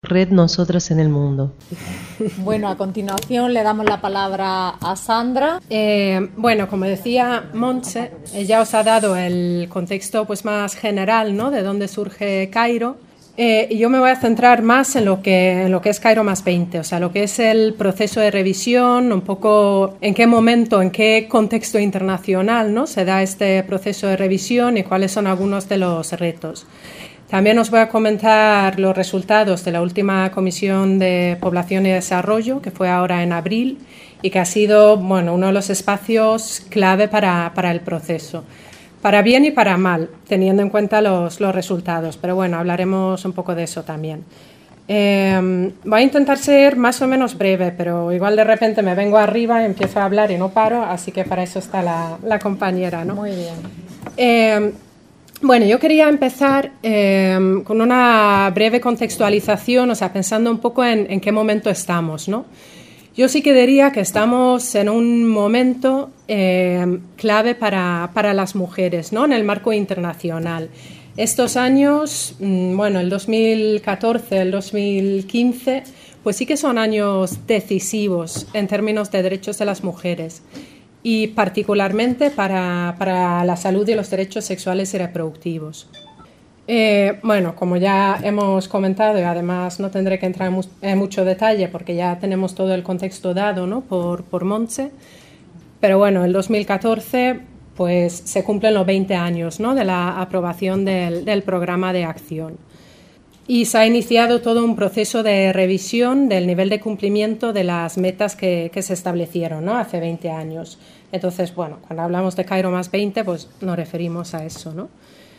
Red Nosotras en el Mundo. Bueno, a continuación le damos la palabra a Sandra. Bueno, como decía Montse, ella os ha dado el contexto pues más general, ¿no?, de dónde surge Cairo. Y yo me voy a centrar más en lo que es Cairo más 20, o sea, lo que es el proceso de revisión, un poco en qué momento, en qué contexto internacional, ¿no?, se da este proceso de revisión y cuáles son algunos de los retos. También os voy a comentar los resultados de la última Comisión de Población y Desarrollo, que fue ahora en abril y que ha sido, bueno, uno de los espacios clave para el proceso. Para bien y para mal, teniendo en cuenta los resultados. Pero bueno, hablaremos un poco de eso también. Voy a intentar ser más o menos breve, pero igual de repente me vengo arriba y empiezo a hablar y no paro, así que para eso está la compañera, ¿no? Muy bien. Bueno, yo quería empezar con una breve contextualización, o sea, pensando un poco en qué momento estamos, ¿no? Yo sí que diría que estamos en un momento clave para las mujeres, ¿no?, en el marco internacional. Estos años, bueno, el 2014, el 2015, pues sí que son años decisivos en términos de derechos de las mujeres y particularmente para la salud y los derechos sexuales y reproductivos. Bueno, como ya hemos comentado y además no tendré que entrar en mucho detalle porque ya tenemos todo el contexto dado, ¿no?, por Montse, pero bueno, el 2014 pues se cumplen los 20 años, ¿no?, de la aprobación del programa de acción y se ha iniciado todo un proceso de revisión del nivel de cumplimiento de las metas que se establecieron, ¿no?, hace 20 años. Entonces, bueno, cuando hablamos de Cairo más 20 pues nos referimos a eso, ¿no?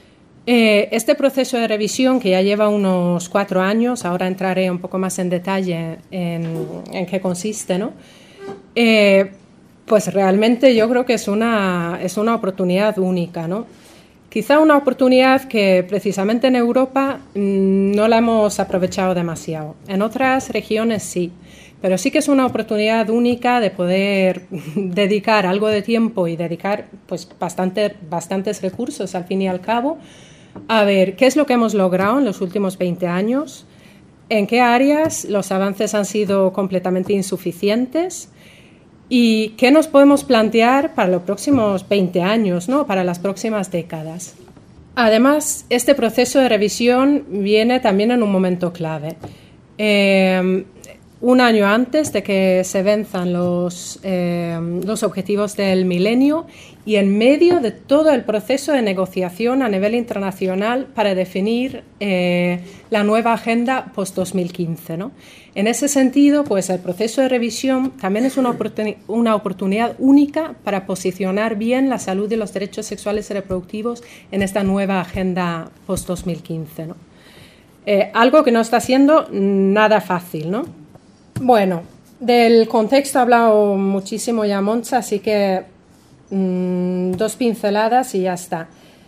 Este proceso de revisión, que ya lleva unos 4 años, ahora entraré un poco más en detalle en qué consiste, ¿no? Pues realmente yo creo que es una oportunidad única, ¿no? Quizá una oportunidad que precisamente en Europa no la hemos aprovechado demasiado. En otras regiones sí, pero sí que es una oportunidad única de poder dedicar algo de tiempo y dedicar pues bastantes recursos al fin y al cabo a ver qué es lo que hemos logrado en los últimos 20 años, en qué áreas los avances han sido completamente insuficientes y qué nos podemos plantear para los próximos 20 años, ¿no?, para las próximas décadas. Además, este proceso de revisión viene también en un momento clave. Un año antes de que se venzan los objetivos del milenio y en medio de todo el proceso de negociación a nivel internacional para definir la nueva agenda post-2015, ¿no? En ese sentido, pues el proceso de revisión también es una oportunidad única para posicionar bien la salud y los derechos sexuales y reproductivos en esta nueva agenda post-2015, ¿no? Algo que no está siendo nada fácil, ¿no? Bueno, del contexto ha hablado muchísimo ya Montse, así que 2 pinceladas y ya está.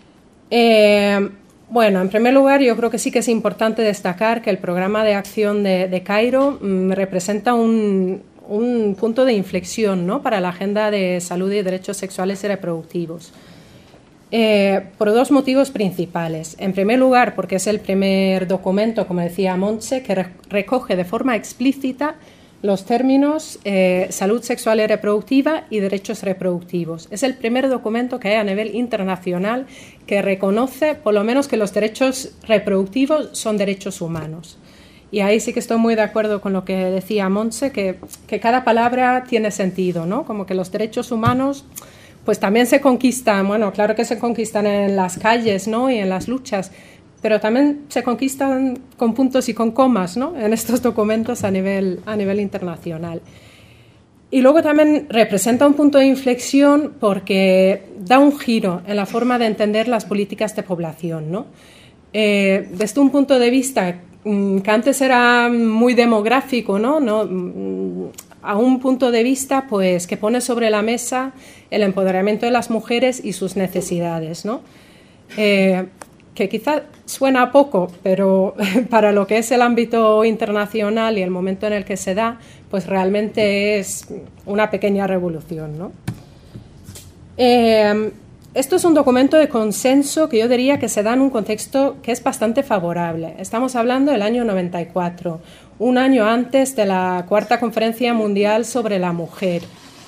Bueno, en primer lugar, yo creo que sí que es importante destacar que el programa de acción de Cairo representa un punto de inflexión, ¿no?, para la agenda de salud y derechos sexuales y reproductivos. Por 2 motivos principales. En primer lugar, porque es el primer documento, como decía Montse, que recoge de forma explícita los términos salud sexual y reproductiva y derechos reproductivos. Es el primer documento que hay a nivel internacional que reconoce, por lo menos, que los derechos reproductivos son derechos humanos. Y ahí sí que estoy muy de acuerdo con lo que decía Montse, que cada palabra tiene sentido, ¿no? Como que los derechos humanos pues también se conquistan, bueno, claro que se conquistan en las calles, ¿no?, y en las luchas, pero también se conquistan con puntos y con comas, ¿no?, en estos documentos a nivel internacional. Y luego también representa un punto de inflexión porque da un giro en la forma de entender las políticas de población, ¿no? Desde un punto de vista que antes era muy demográfico, ¿no? A un punto de vista pues que pone sobre la mesa el empoderamiento de las mujeres y sus necesidades, ¿no? Que quizá suena poco, pero para lo que es el ámbito internacional y el momento en el que se da, pues realmente es una pequeña revolución, ¿no? esto es un documento de consenso que yo diría que se da en un contexto que es bastante favorable. Estamos hablando del año 94, un año antes de la Cuarta Conferencia Mundial sobre la Mujer.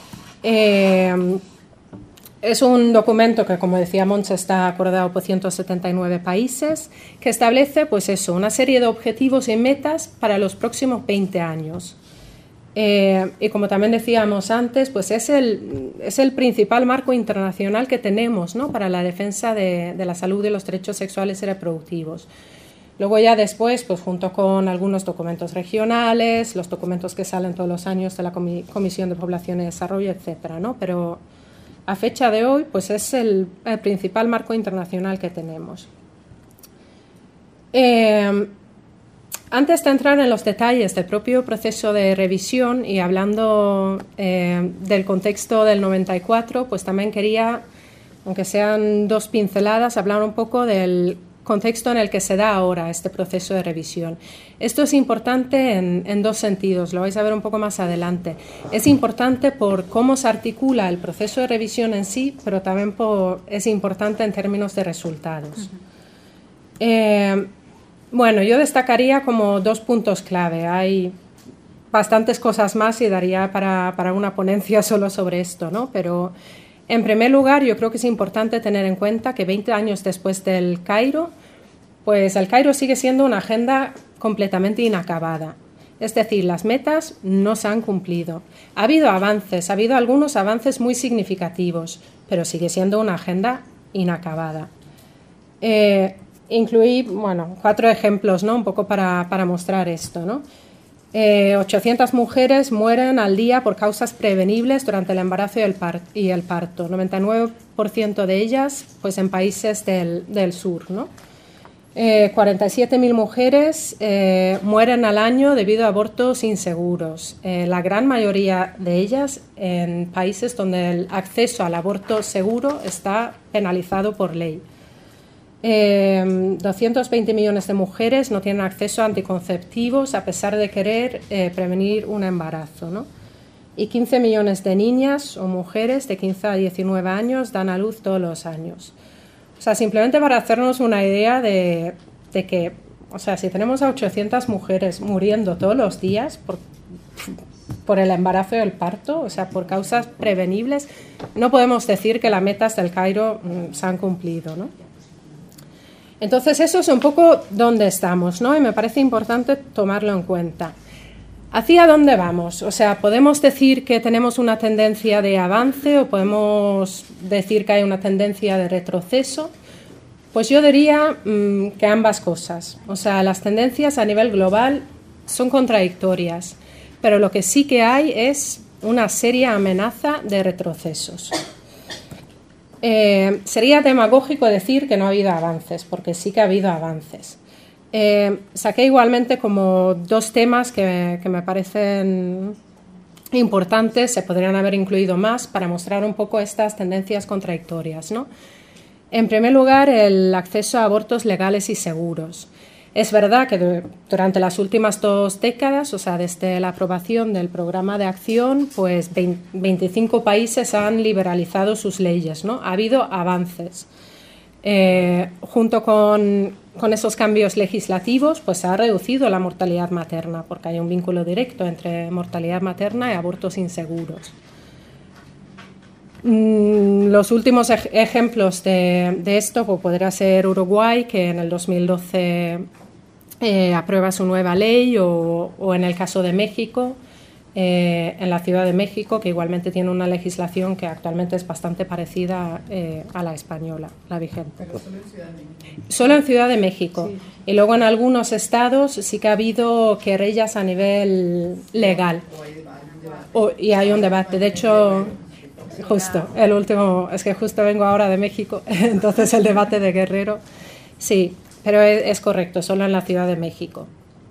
Es un documento que, como decía Montse, está acordado por 179 países, que establece, pues eso, una serie de objetivos y metas para los próximos 20 años. Y como también decíamos antes, pues es el principal marco internacional que tenemos, ¿no?, para la defensa de la salud y los derechos sexuales y reproductivos. Luego ya después, pues junto con algunos documentos regionales, los documentos que salen todos los años de la Comisión de Población y Desarrollo, etcétera, ¿no? Pero a fecha de hoy, pues es el principal marco internacional que tenemos. Antes de entrar en los detalles del propio proceso de revisión y hablando del contexto del 94, pues también quería, aunque sean 2 pinceladas, hablar un poco del contexto en el que se da ahora este proceso de revisión. Esto es importante en 2 sentidos, lo vais a ver un poco más adelante. Es importante por cómo se articula el proceso de revisión en sí, pero también es importante en términos de resultados. Bueno, yo destacaría como 2 puntos clave. Hay bastantes cosas más y daría para una ponencia solo sobre esto, ¿no? Pero en primer lugar, yo creo que es importante tener en cuenta que 20 años después del Cairo, pues el Cairo sigue siendo una agenda completamente inacabada. Es decir, las metas no se han cumplido. Ha habido avances, ha habido algunos avances muy significativos, pero sigue siendo una agenda inacabada. Incluí, 4 ejemplos, ¿no?, un poco para mostrar esto, ¿no? 800 mujeres mueren al día por causas prevenibles durante el embarazo y el parto. 99% de ellas, pues, en países del sur, ¿no? 47.000 mujeres mueren al año debido a abortos inseguros. La gran mayoría de ellas en países donde el acceso al aborto seguro está penalizado por ley. 220 millones de mujeres no tienen acceso a anticonceptivos a pesar de querer prevenir un embarazo, ¿no? Y 15 millones de niñas o mujeres de 15 a 19 años dan a luz todos los años. O sea, simplemente para hacernos una idea de que, o sea, si tenemos a 800 mujeres muriendo todos los días por el embarazo y el parto, o sea, por causas prevenibles, no podemos decir que las metas del Cairo se han cumplido, ¿no? Entonces, eso es un poco dónde estamos, ¿no? Y me parece importante tomarlo en cuenta. ¿Hacia dónde vamos? O sea, ¿podemos decir que tenemos una tendencia de avance o podemos decir que hay una tendencia de retroceso? Pues yo diría que ambas cosas. O sea, las tendencias a nivel global son contradictorias, pero lo que sí que hay es una seria amenaza de retrocesos. Sería demagógico decir que no ha habido avances, porque sí que ha habido avances. Saqué igualmente como 2 temas que me parecen importantes, se podrían haber incluido más para mostrar un poco estas tendencias contradictorias, ¿no? En primer lugar, el acceso a abortos legales y seguros. Es verdad que durante las últimas 2 décadas, o sea, desde la aprobación del programa de acción, pues 25 países han liberalizado sus leyes, ¿no? Ha habido avances. Junto con esos cambios legislativos, pues se ha reducido la mortalidad materna, porque hay un vínculo directo entre mortalidad materna y abortos inseguros. Los últimos ejemplos de esto pues, podrá ser Uruguay, que en el 2012 aprueba su nueva ley, o en el caso de México, en la Ciudad de México, que igualmente tiene una legislación que actualmente es bastante parecida a la española, la vigente. Pero solo en Ciudad de México. Solo en Ciudad de México. Sí. Y luego en algunos estados sí que ha habido querellas a nivel legal. Y hay un debate. De hecho, justo, el último, es que justo vengo ahora de México, entonces el debate de Guerrero, sí, pero es correcto, solo en la Ciudad de México.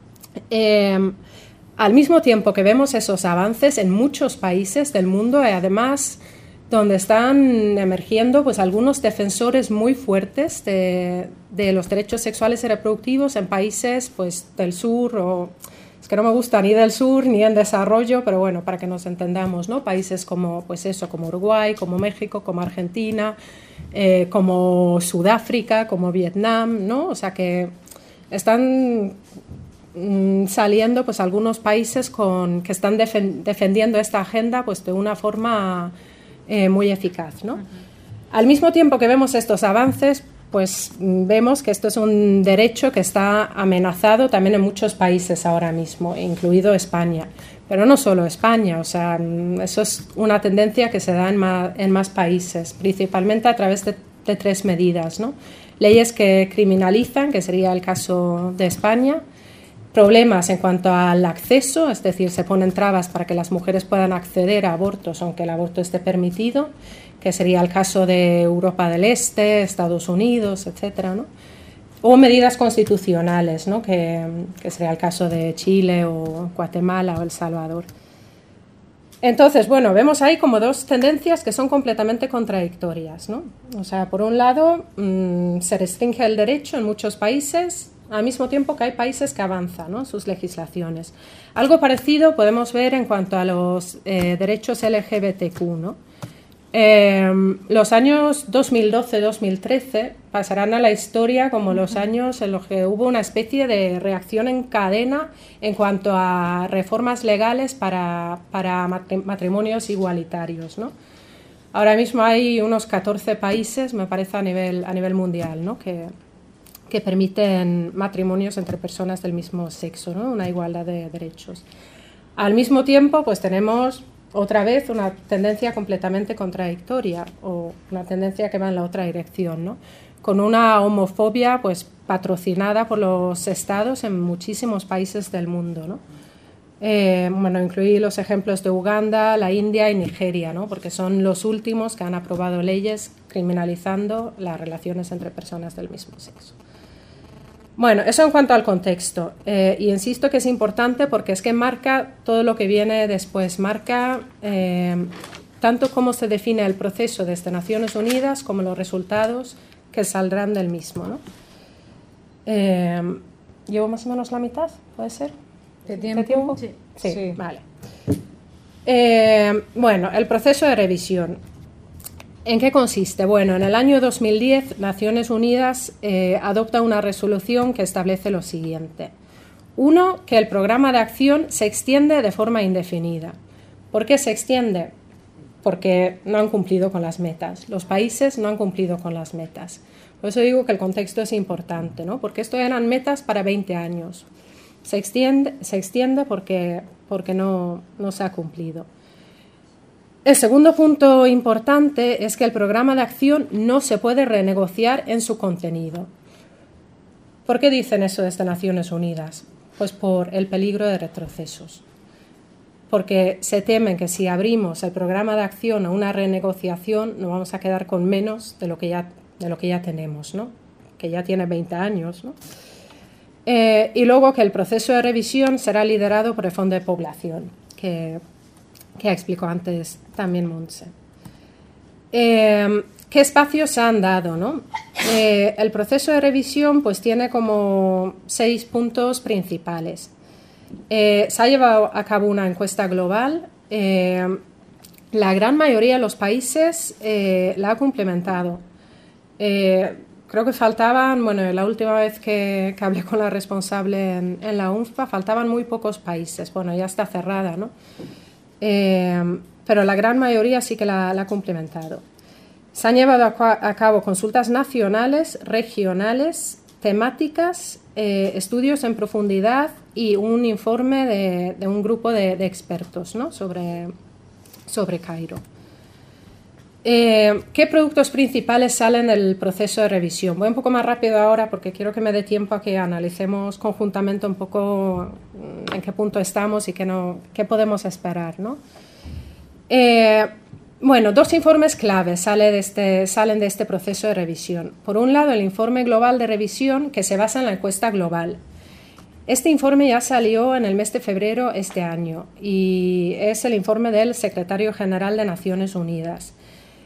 Al mismo tiempo que vemos esos avances en muchos países del mundo y además donde están emergiendo pues algunos defensores muy fuertes de los derechos sexuales y reproductivos en países pues del sur, o es que no me gusta ni del sur ni en desarrollo, pero bueno, para que nos entendamos, ¿no? Países como, pues eso, como Uruguay, como México, como Argentina, como Sudáfrica, como Vietnam, ¿no? O sea que están saliendo pues algunos países que están defendiendo esta agenda pues de una forma muy eficaz, ¿no? Al mismo tiempo que vemos estos avances, pues vemos que esto es un derecho que está amenazado también en muchos países ahora mismo, incluido España. Pero no solo España, o sea, eso es una tendencia que se da en más países, principalmente a través de 3 medidas, ¿no? Leyes que criminalizan, que sería el caso de España, problemas en cuanto al acceso, es decir, se ponen trabas para que las mujeres puedan acceder a abortos, aunque el aborto esté permitido, que sería el caso de Europa del Este, Estados Unidos, etcétera, ¿no? O medidas constitucionales, ¿no? que sería el caso de Chile o Guatemala o El Salvador. Entonces, bueno, vemos ahí como 2 tendencias que son completamente contradictorias, ¿no? O sea, por un lado, se restringe el derecho en muchos países, al mismo tiempo que hay países que avanzan, ¿no?, sus legislaciones. Algo parecido podemos ver en cuanto a los derechos LGBTQ, ¿no? Los años 2012-2013 pasarán a la historia como los años en los que hubo una especie de reacción en cadena en cuanto a reformas legales para matrimonios igualitarios, ¿no? Ahora mismo hay unos 14 países, me parece, a nivel mundial, ¿no?, que permiten matrimonios entre personas del mismo sexo, ¿no?, una igualdad de derechos. Al mismo tiempo, pues tenemos otra vez una tendencia completamente contradictoria o una tendencia que va en la otra dirección, ¿no?, con una homofobia pues patrocinada por los estados en muchísimos países del mundo, ¿no? Bueno, incluí los ejemplos de Uganda, la India y Nigeria, ¿no?, porque son los últimos que han aprobado leyes criminalizando las relaciones entre personas del mismo sexo. Bueno, eso en cuanto al contexto, y insisto que es importante porque es que marca todo lo que viene después, marca tanto cómo se define el proceso desde Naciones Unidas como los resultados que saldrán del mismo, ¿no? ¿Llevo más o menos la mitad? ¿Puede ser? ¿De tiempo? Sí, vale. Bueno, el proceso de revisión. ¿En qué consiste? Bueno, en el año 2010 Naciones Unidas adopta una resolución que establece lo siguiente. 1. Que el programa de acción se extiende de forma indefinida. ¿Por qué se extiende? Porque no han cumplido con las metas. Los países no han cumplido con las metas. Por eso digo que el contexto es importante, ¿no? Porque esto eran metas para 20 años. Se extiende porque no se ha cumplido. El segundo punto importante es que el programa de acción no se puede renegociar en su contenido. ¿Por qué dicen eso desde Naciones Unidas? Pues por el peligro de retrocesos. Porque se temen que si abrimos el programa de acción a una renegociación nos vamos a quedar con menos de lo que ya tenemos, ¿no?, que ya tiene 20 años, ¿no? Y luego que el proceso de revisión será liderado por el Fondo de Población, que explicó antes también Montse. ¿Qué espacios se han dado, no? El proceso de revisión pues tiene como 6 puntos principales. Se ha llevado a cabo una encuesta global. La gran mayoría de los países la ha complementado. Creo que faltaban, bueno, la última vez que hablé con la responsable en la UNFPA, faltaban muy pocos países. Bueno, ya está cerrada, ¿no? Pero la gran mayoría sí que la ha complementado. Se han llevado a cabo consultas nacionales, regionales, temáticas, estudios en profundidad y un informe de un grupo de expertos, ¿no?, sobre Cairo. ¿Qué productos principales salen del proceso de revisión? Voy un poco más rápido ahora porque quiero que me dé tiempo a que analicemos conjuntamente un poco en qué punto estamos y qué podemos esperar, ¿no? Bueno, 2 informes claves salen de este proceso de revisión. Por un lado, el informe global de revisión, que se basa en la encuesta global. Este informe ya salió en el mes de febrero este año y es el informe del Secretario General de Naciones Unidas.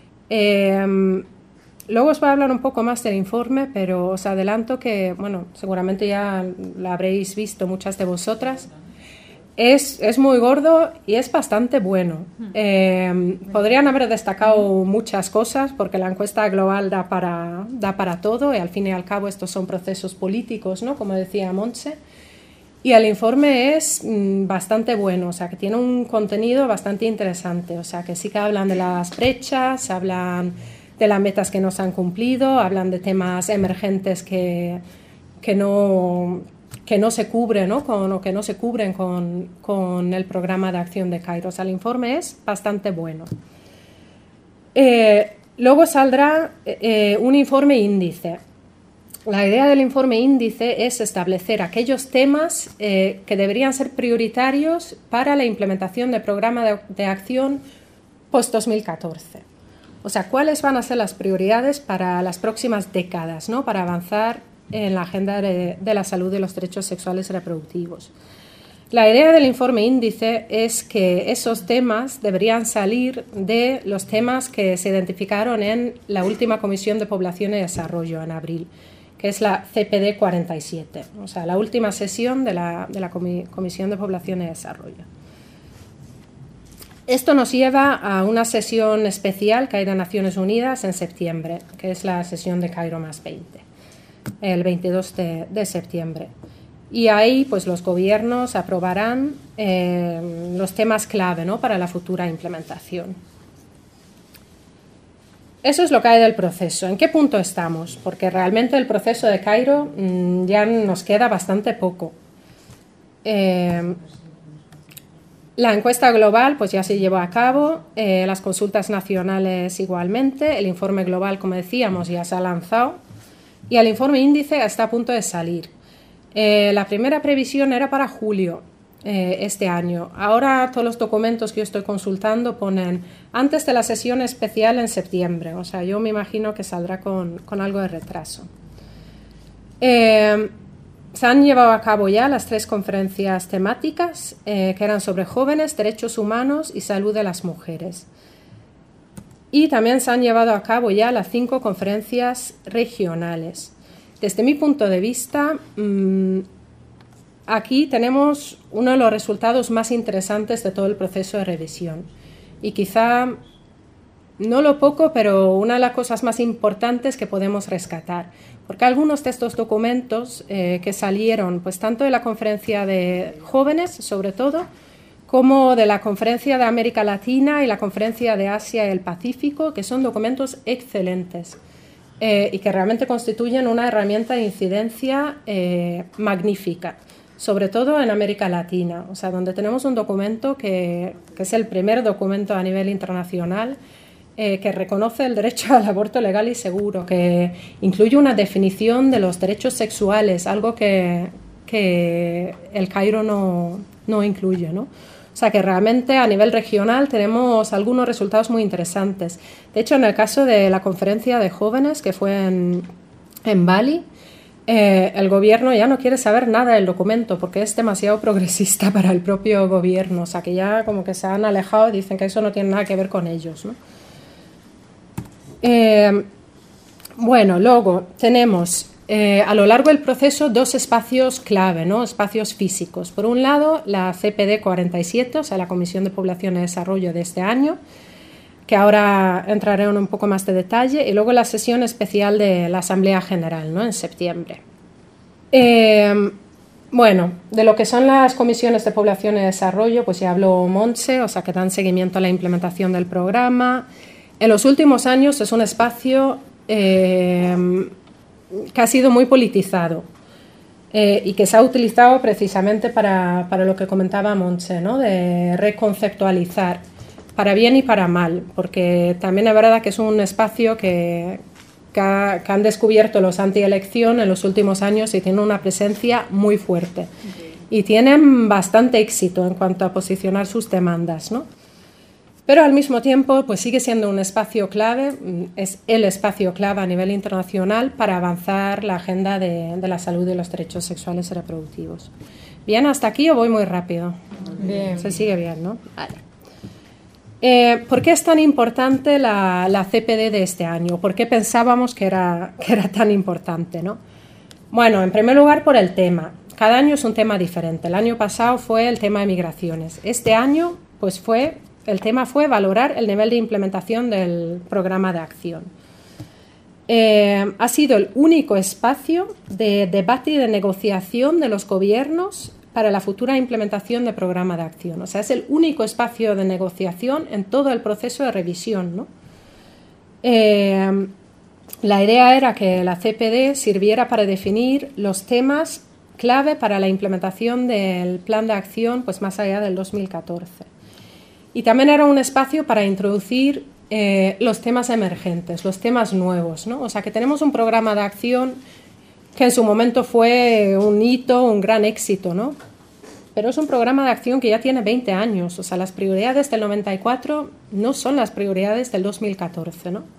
Luego os voy a hablar un poco más del informe, pero os adelanto que, bueno, seguramente ya lo habréis visto muchas de vosotras. Es muy gordo y es bastante bueno. Podrían haber destacado muchas cosas porque la encuesta global da para todo y al fin y al cabo estos son procesos políticos, ¿no? Como decía Montse. Y el informe es bastante bueno, o sea, que tiene un contenido bastante interesante. O sea, que sí que hablan de las brechas, hablan de las metas que no se han cumplido, hablan de temas emergentes que no se cubren, ¿no? Que no se cubren con el programa de acción de Cairo. O sea, el informe es bastante bueno. Luego saldrá un informe índice. La idea del informe índice es establecer aquellos temas que deberían ser prioritarios para la implementación del programa de acción post-2014. O sea, cuáles van a ser las prioridades para las próximas décadas, ¿no? Para avanzar en la agenda de la salud y los derechos sexuales y reproductivos. La idea del informe índice es que esos temas deberían salir de los temas que se identificaron en la última Comisión de Población y Desarrollo en abril, que es la CPD 47, o sea, la última sesión de la Comisión de Población y Desarrollo. Esto nos lleva a una sesión especial que hay de Naciones Unidas en septiembre, que es la sesión de Cairo +20, el 22 de septiembre. Y ahí pues, los gobiernos aprobarán los temas clave, ¿no? Para la futura implementación. Eso es lo que hay del proceso. ¿En qué punto estamos? Porque realmente el proceso de Cairo ya nos queda bastante poco. La encuesta global pues ya se llevó a cabo, las consultas nacionales igualmente, el informe global, como decíamos, ya se ha lanzado y el informe índice está a punto de salir. La primera previsión era para julio este año. Ahora todos los documentos que yo estoy consultando ponen antes de la sesión especial en septiembre. O sea, yo me imagino que saldrá con algo de retraso. Se han llevado a cabo ya las 3 conferencias temáticas que eran sobre jóvenes, derechos humanos y salud de las mujeres. Y también se han llevado a cabo ya las 5 conferencias regionales. Desde mi punto de vista, aquí tenemos uno de los resultados más interesantes de todo el proceso de revisión. Y quizá, no lo poco, pero una de las cosas más importantes que podemos rescatar. Porque algunos de estos documentos que salieron, pues tanto de la conferencia de jóvenes, sobre todo, como de la conferencia de América Latina y la conferencia de Asia y el Pacífico, que son documentos excelentes y que realmente constituyen una herramienta de incidencia magnífica, sobre todo en América Latina, o sea, donde tenemos un documento que es el primer documento a nivel internacional que reconoce el derecho al aborto legal y seguro, que incluye una definición de los derechos sexuales, algo que el Cairo no incluye, ¿no? O sea que realmente a nivel regional tenemos algunos resultados muy interesantes. De hecho, en el caso de la conferencia de jóvenes que fue en Bali, el gobierno ya no quiere saber nada del documento porque es demasiado progresista para el propio gobierno. O sea que ya como que se han alejado y dicen que eso no tiene nada que ver con ellos, ¿no? Bueno, luego tenemos a lo largo del proceso 2 espacios clave, ¿no? Espacios físicos. Por un lado, la CPD 47, o sea, la Comisión de Población y Desarrollo de este año, que ahora entraré en un poco más de detalle, y luego la sesión especial de la Asamblea General, ¿no? En septiembre. Bueno, de lo que son las comisiones de población y desarrollo, pues ya habló Montse, o sea, que dan seguimiento a la implementación del programa. En los últimos años es un espacio que ha sido muy politizado y que se ha utilizado precisamente para lo que comentaba Montse, ¿no? De reconceptualizar para bien y para mal, porque también es verdad que es un espacio que han descubierto los antielección en los últimos años y tiene una presencia muy fuerte y tienen bastante éxito en cuanto a posicionar sus demandas, ¿no? Pero al mismo tiempo pues sigue siendo un espacio clave, es el espacio clave a nivel internacional para avanzar la agenda de la salud y los derechos sexuales y reproductivos. ¿Bien hasta aquí o voy muy rápido? Bien. Se sigue bien, ¿no? Vale. ¿Por qué es tan importante la CPD de este año? ¿Por qué pensábamos que era tan importante, ¿no? Bueno, en primer lugar por el tema, cada año es un tema diferente. El año pasado fue el tema de migraciones. Este año, pues el tema fue valorar el nivel de implementación del programa de acción. Ha sido el único espacio de debate y de negociación de los gobiernos para la futura implementación del programa de acción. O sea, es el único espacio de negociación en todo el proceso de revisión, ¿no? La idea era que la CPD sirviera para definir los temas clave para la implementación del plan de acción, pues más allá del 2014. Y también era un espacio para introducir los temas emergentes, los temas nuevos, ¿no? O sea, que tenemos un programa de acción que en su momento fue un hito, un gran éxito, ¿no? Pero es un programa de acción que ya tiene 20 años. O sea, las prioridades del 94 no son las prioridades del 2014, ¿no?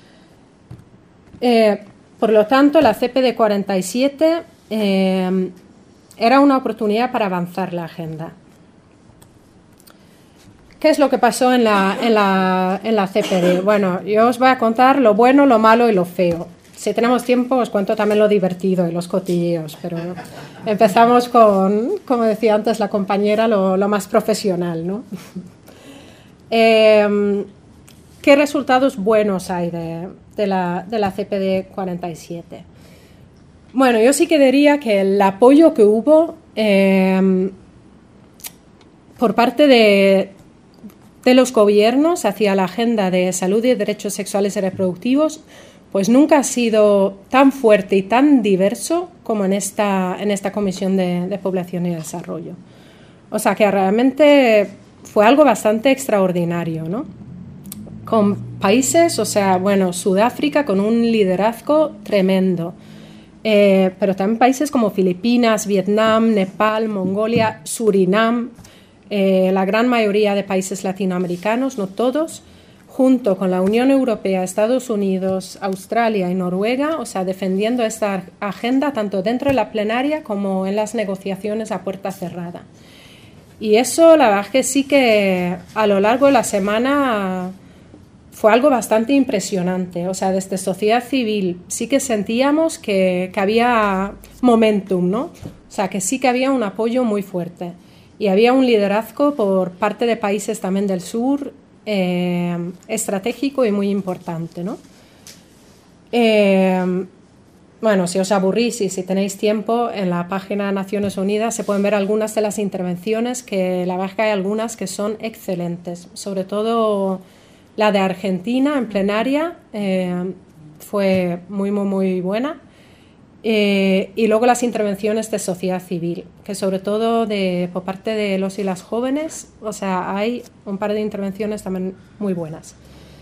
Por lo tanto, la CPD 47 era una oportunidad para avanzar la agenda. ¿Qué es lo que pasó en la CPD? Bueno, yo os voy a contar lo bueno, lo malo y lo feo. Si tenemos tiempo, os cuento también lo divertido y los cotilleos, pero empezamos con, como decía antes la compañera, lo más profesional, ¿no? ¿Qué resultados buenos hay de la CPD 47? Bueno, yo sí que diría que el apoyo que hubo por parte de los gobiernos hacia la agenda de salud y derechos sexuales y reproductivos, pues nunca ha sido tan fuerte y tan diverso como en esta Comisión de Población y Desarrollo. O sea, que realmente fue algo bastante extraordinario, ¿no? Con países, o sea, bueno, Sudáfrica con un liderazgo tremendo, pero también países como Filipinas, Vietnam, Nepal, Mongolia, Surinam, la gran mayoría de países latinoamericanos, no todos, junto con la Unión Europea, Estados Unidos, Australia y Noruega, o sea, defendiendo esta agenda tanto dentro de la plenaria como en las negociaciones a puerta cerrada. Y eso, la verdad es que sí que a lo largo de la semana fue algo bastante impresionante. O sea, desde sociedad civil sí que sentíamos que había momentum, ¿no? O sea, que sí que había un apoyo muy fuerte. Y había un liderazgo por parte de países también del sur, estratégico y muy importante, ¿no? Bueno, si os aburrís y si tenéis tiempo, en la página de Naciones Unidas se pueden ver algunas de las intervenciones, que la verdad es que hay algunas que son excelentes, sobre todo la de Argentina en plenaria, fue muy, muy, muy buena. Y luego las intervenciones de sociedad civil, que sobre todo por parte de los y las jóvenes, o sea, hay un par de intervenciones también muy buenas.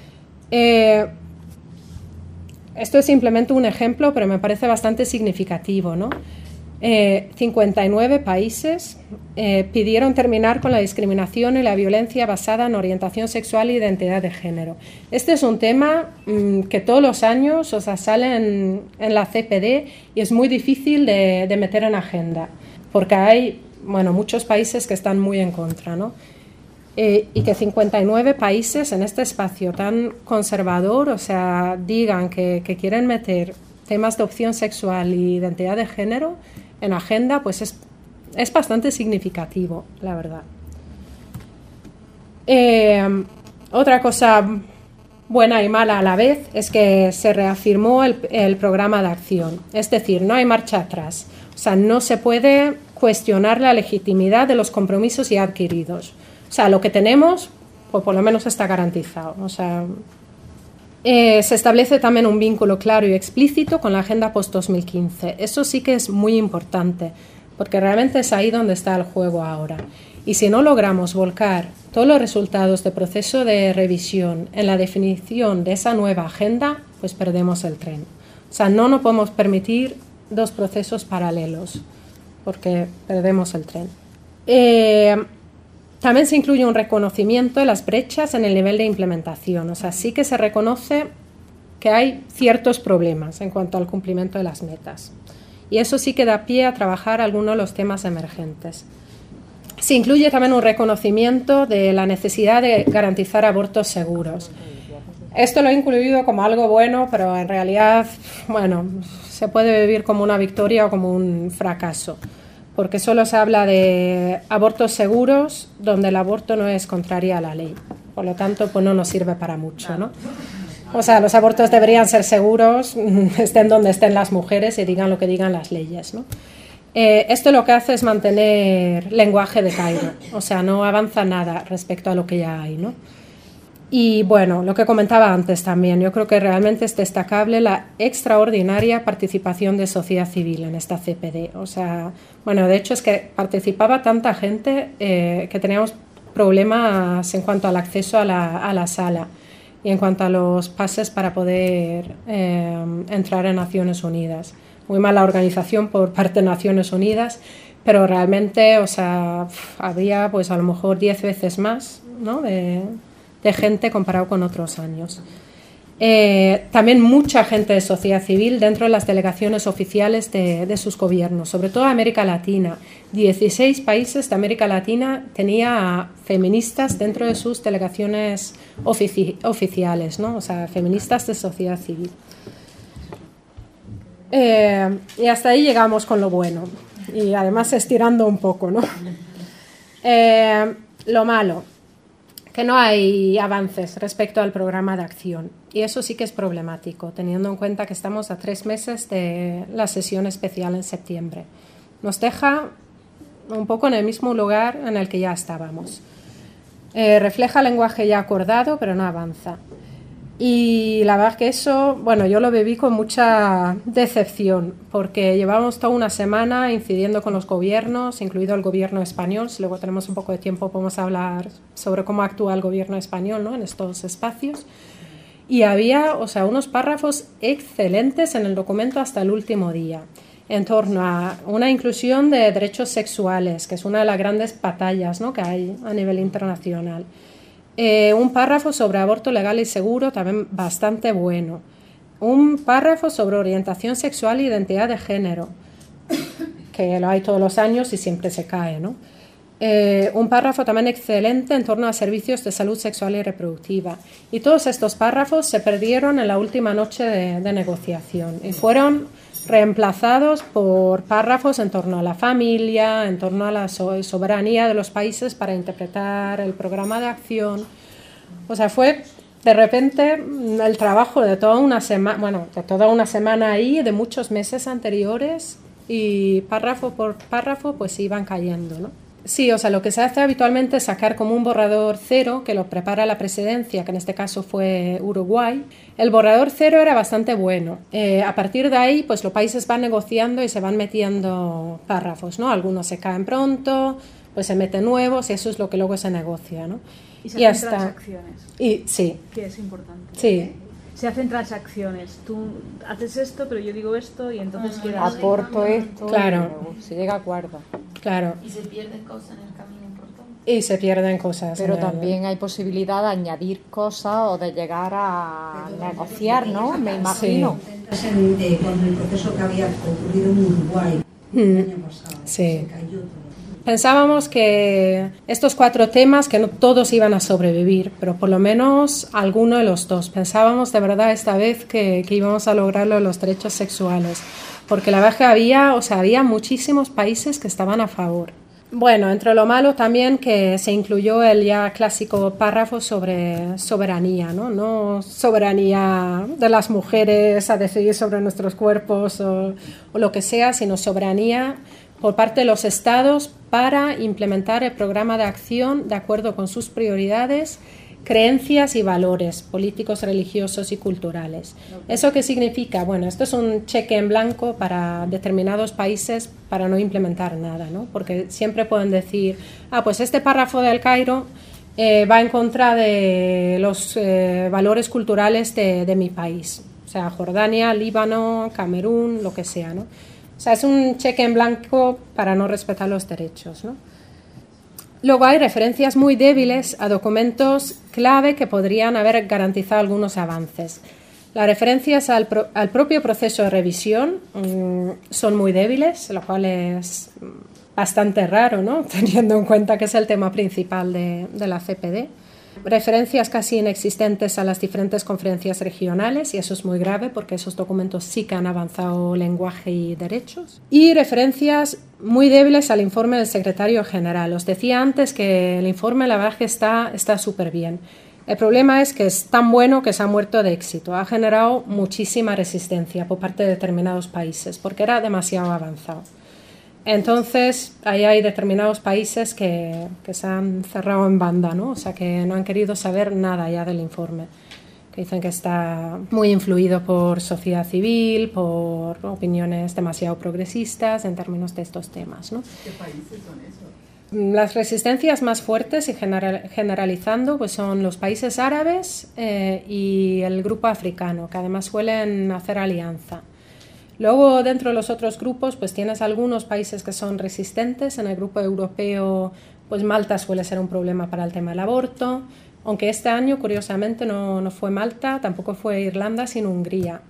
Esto es simplemente un ejemplo, pero me parece bastante significativo, ¿no? 59 países pidieron terminar con la discriminación y la violencia basada en orientación sexual e identidad de género. Este es un tema que todos los años, o sea, sale en la CPD y es muy difícil de meter en agenda, porque hay, bueno, muchos países que están muy en contra, ¿no? Y que 59 países en este espacio tan conservador, o sea, digan que quieren meter temas de opción sexual y identidad de género en agenda, pues es bastante significativo, la verdad. Otra cosa buena y mala a la vez es que se reafirmó el programa de acción. Es decir, no hay marcha atrás. O sea, no se puede cuestionar la legitimidad de los compromisos ya adquiridos. O sea, lo que tenemos, pues por lo menos está garantizado. O sea, se establece también un vínculo claro y explícito con la agenda post-2015. Eso sí que es muy importante, porque realmente es ahí donde está el juego ahora. Y si no logramos volcar todos los resultados del proceso de revisión en la definición de esa nueva agenda, pues perdemos el tren. O sea, no nos podemos permitir dos procesos paralelos, porque perdemos el tren. También se incluye un reconocimiento de las brechas en el nivel de implementación. O sea, sí que se reconoce que hay ciertos problemas en cuanto al cumplimiento de las metas. Y eso sí que da pie a trabajar algunos de los temas emergentes. Se incluye también un reconocimiento de la necesidad de garantizar abortos seguros. Esto lo he incluido como algo bueno, pero en realidad, bueno, se puede vivir como una victoria o como un fracaso. porque solo se habla de abortos seguros donde el aborto no es contrario a la ley. Por lo tanto, pues no nos sirve para mucho, ¿no? O sea, los abortos deberían ser seguros, estén donde estén las mujeres y digan lo que digan las leyes, ¿no? Esto lo que hace es mantener lenguaje de Cairo, o sea, no avanza nada respecto a lo que ya hay, ¿no? Y bueno, lo que comentaba antes también, yo creo que realmente es destacable la extraordinaria participación de sociedad civil en esta CPD. O sea, bueno, de hecho es que participaba tanta gente que teníamos problemas en cuanto al acceso a la sala y en cuanto a los pases para poder entrar en Naciones Unidas. Muy mala organización por parte de Naciones Unidas, pero realmente, o sea, había pues a lo mejor 10 veces más, ¿no?, de gente comparado con otros años. También mucha gente de sociedad civil dentro de las delegaciones oficiales de sus gobiernos, sobre todo América Latina. 16 países de América Latina tenía feministas dentro de sus delegaciones oficiales, ¿no? O sea, feministas de sociedad civil. Y hasta ahí llegamos con lo bueno, y además estirando un poco, ¿no? Lo malo, que no hay avances respecto al programa de acción, y eso sí que es problemático, teniendo en cuenta que estamos a 3 meses de la sesión especial en septiembre. Nos deja un poco en el mismo lugar en el que ya estábamos. Refleja el lenguaje ya acordado, pero no avanza. Y la verdad que eso, bueno, yo lo viví con mucha decepción, porque llevamos toda una semana incidiendo con los gobiernos, incluido el gobierno español. Si luego tenemos un poco de tiempo podemos hablar sobre cómo actúa el gobierno español, ¿no?, en estos espacios. Y había, o sea, unos párrafos excelentes en el documento hasta el último día, en torno a una inclusión de derechos sexuales, que es una de las grandes batallas, ¿no?, que hay a nivel internacional. Un párrafo sobre aborto legal y seguro, también bastante bueno. Un párrafo sobre orientación sexual e identidad de género, que lo hay todos los años y siempre se cae, ¿no? Un párrafo también excelente en torno a servicios de salud sexual y reproductiva. Y todos estos párrafos se perdieron en la última noche de negociación y fueron reemplazados por párrafos en torno a la familia, en torno a la soberanía de los países para interpretar el programa de acción. O sea, fue de repente el trabajo de toda una semana ahí, de muchos meses anteriores, y párrafo por párrafo pues iban cayendo, ¿no? Sí, o sea, lo que se hace habitualmente es sacar como un borrador cero que lo prepara la presidencia, que en este caso fue Uruguay. El borrador cero era bastante bueno. A partir de ahí, pues los países van negociando y se van metiendo párrafos, ¿no? Algunos se caen pronto, pues se meten nuevos y eso es lo que luego se negocia, ¿no? Y se hacen transacciones. Sí. Que es importante. Sí. Se hacen transacciones. Tú haces esto, pero yo digo esto y entonces quedas... Aporto esto. Claro. Se llega a acuerdo. Claro. Y se pierden cosas en el camino importante. Y se pierden cosas. Pero también hay posibilidad de añadir cosas o de llegar a negociar, ¿no? Me imagino. Sí. Con el proceso que había ocurrido en Uruguay el año pasado. Sí. Se cayó todo. Pensábamos que estos 4 temas, que no todos iban a sobrevivir, pero por lo menos alguno de los 2. Pensábamos de verdad esta vez que íbamos a lograrlo de los derechos sexuales, porque la verdad que había muchísimos países que estaban a favor. Bueno, entre lo malo también que se incluyó el ya clásico párrafo sobre soberanía, ¿no? No soberanía de las mujeres a decidir sobre nuestros cuerpos o lo que sea, sino soberanía por parte de los estados para implementar el programa de acción de acuerdo con sus prioridades, creencias y valores políticos, religiosos y culturales. ¿Eso qué significa? Bueno, esto es un cheque en blanco para determinados países para no implementar nada, ¿no? Porque siempre pueden decir, pues este párrafo del Cairo va en contra de los valores culturales de mi país, o sea, Jordania, Líbano, Camerún, lo que sea, ¿no? O sea, es un cheque en blanco para no respetar los derechos, ¿no? Luego hay referencias muy débiles a documentos clave que podrían haber garantizado algunos avances. Las referencias al propio proceso de revisión son muy débiles, lo cual es bastante raro, ¿no?, teniendo en cuenta que es el tema principal de la CPD. referencias casi inexistentes a las diferentes conferencias regionales, y eso es muy grave porque esos documentos sí que han avanzado lenguaje y derechos, y referencias muy débiles al informe del secretario general. Os decía antes que el informe, la verdad, que está súper bien. El problema es que es tan bueno que se ha muerto de éxito. Ha generado muchísima resistencia por parte de determinados países porque era demasiado avanzado. Entonces, ahí hay determinados países que se han cerrado en banda, ¿no? O sea, que no han querido saber nada ya del informe, que dicen que está muy influido por sociedad civil, por opiniones demasiado progresistas en términos de estos temas, ¿no? ¿Qué países son esos? Las resistencias más fuertes, y generalizando, pues son los países árabes y el grupo africano, que además suelen hacer alianza. Luego, dentro de los otros grupos, pues tienes algunos países que son resistentes. En el grupo europeo, pues Malta suele ser un problema para el tema del aborto, aunque este año, curiosamente, no fue Malta, tampoco fue Irlanda, sino Hungría,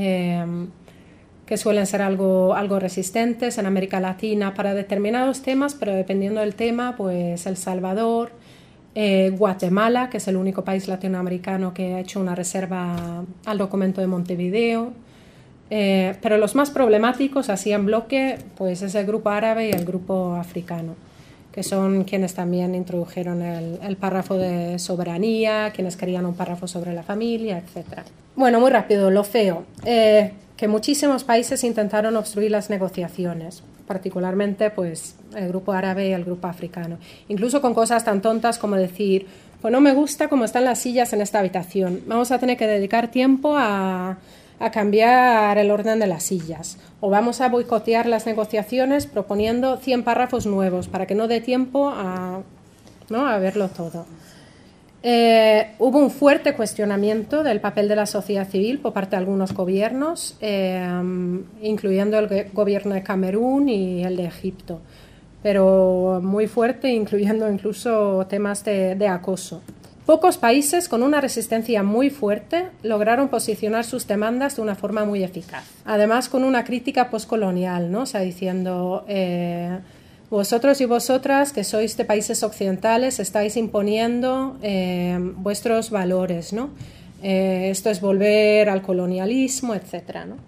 que suelen ser algo resistentes. En América Latina para determinados temas, pero dependiendo del tema, pues El Salvador, Guatemala, que es el único país latinoamericano que ha hecho una reserva al documento de Montevideo. Pero los más problemáticos, así en bloque, pues es el grupo árabe y el grupo africano, que son quienes también introdujeron el párrafo de soberanía, quienes querían un párrafo sobre la familia, etc. Bueno, muy rápido, lo feo. Que muchísimos países intentaron obstruir las negociaciones, particularmente pues el grupo árabe y el grupo africano, incluso con cosas tan tontas como decir, pues no me gusta cómo están las sillas en esta habitación, vamos a tener que dedicar tiempo a cambiar el orden de las sillas, o vamos a boicotear las negociaciones proponiendo 100 párrafos nuevos para que no dé tiempo a verlo todo. Hubo un fuerte cuestionamiento del papel de la sociedad civil por parte de algunos gobiernos, incluyendo el gobierno de Camerún y el de Egipto, pero muy fuerte, incluyendo incluso temas de acoso. Pocos países con una resistencia muy fuerte lograron posicionar sus demandas de una forma muy eficaz. Además, con una crítica postcolonial, ¿no? O sea, diciendo, vosotros y vosotras que sois de países occidentales estáis imponiendo vuestros valores, ¿no? Esto es volver al colonialismo, etc., ¿no?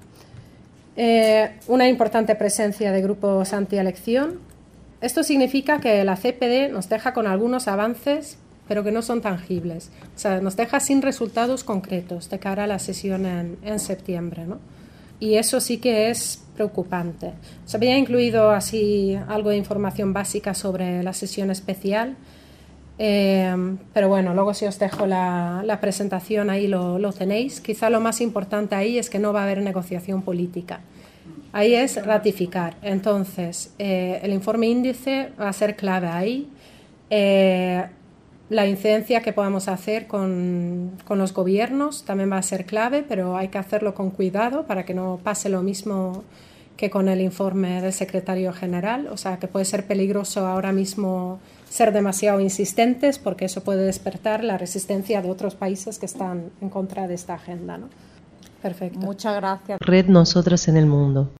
Una importante presencia de grupos anti-elección. Esto significa que la CPD nos deja con algunos avances, pero que no son tangibles. O sea, nos deja sin resultados concretos de cara a la sesión en septiembre, ¿no? Y eso sí que es preocupante. Se había incluido así algo de información básica sobre la sesión especial, pero bueno, luego si os dejo la presentación ahí lo tenéis. Quizá lo más importante ahí es que no va a haber negociación política. Ahí es ratificar. Entonces, el informe índice va a ser clave ahí. La incidencia que podamos hacer con los gobiernos también va a ser clave, pero hay que hacerlo con cuidado para que no pase lo mismo que con el informe del secretario general. O sea, que puede ser peligroso ahora mismo ser demasiado insistentes, porque eso puede despertar la resistencia de otros países que están en contra de esta agenda, ¿no? Perfecto. Muchas gracias. Red Nosotras en el Mundo.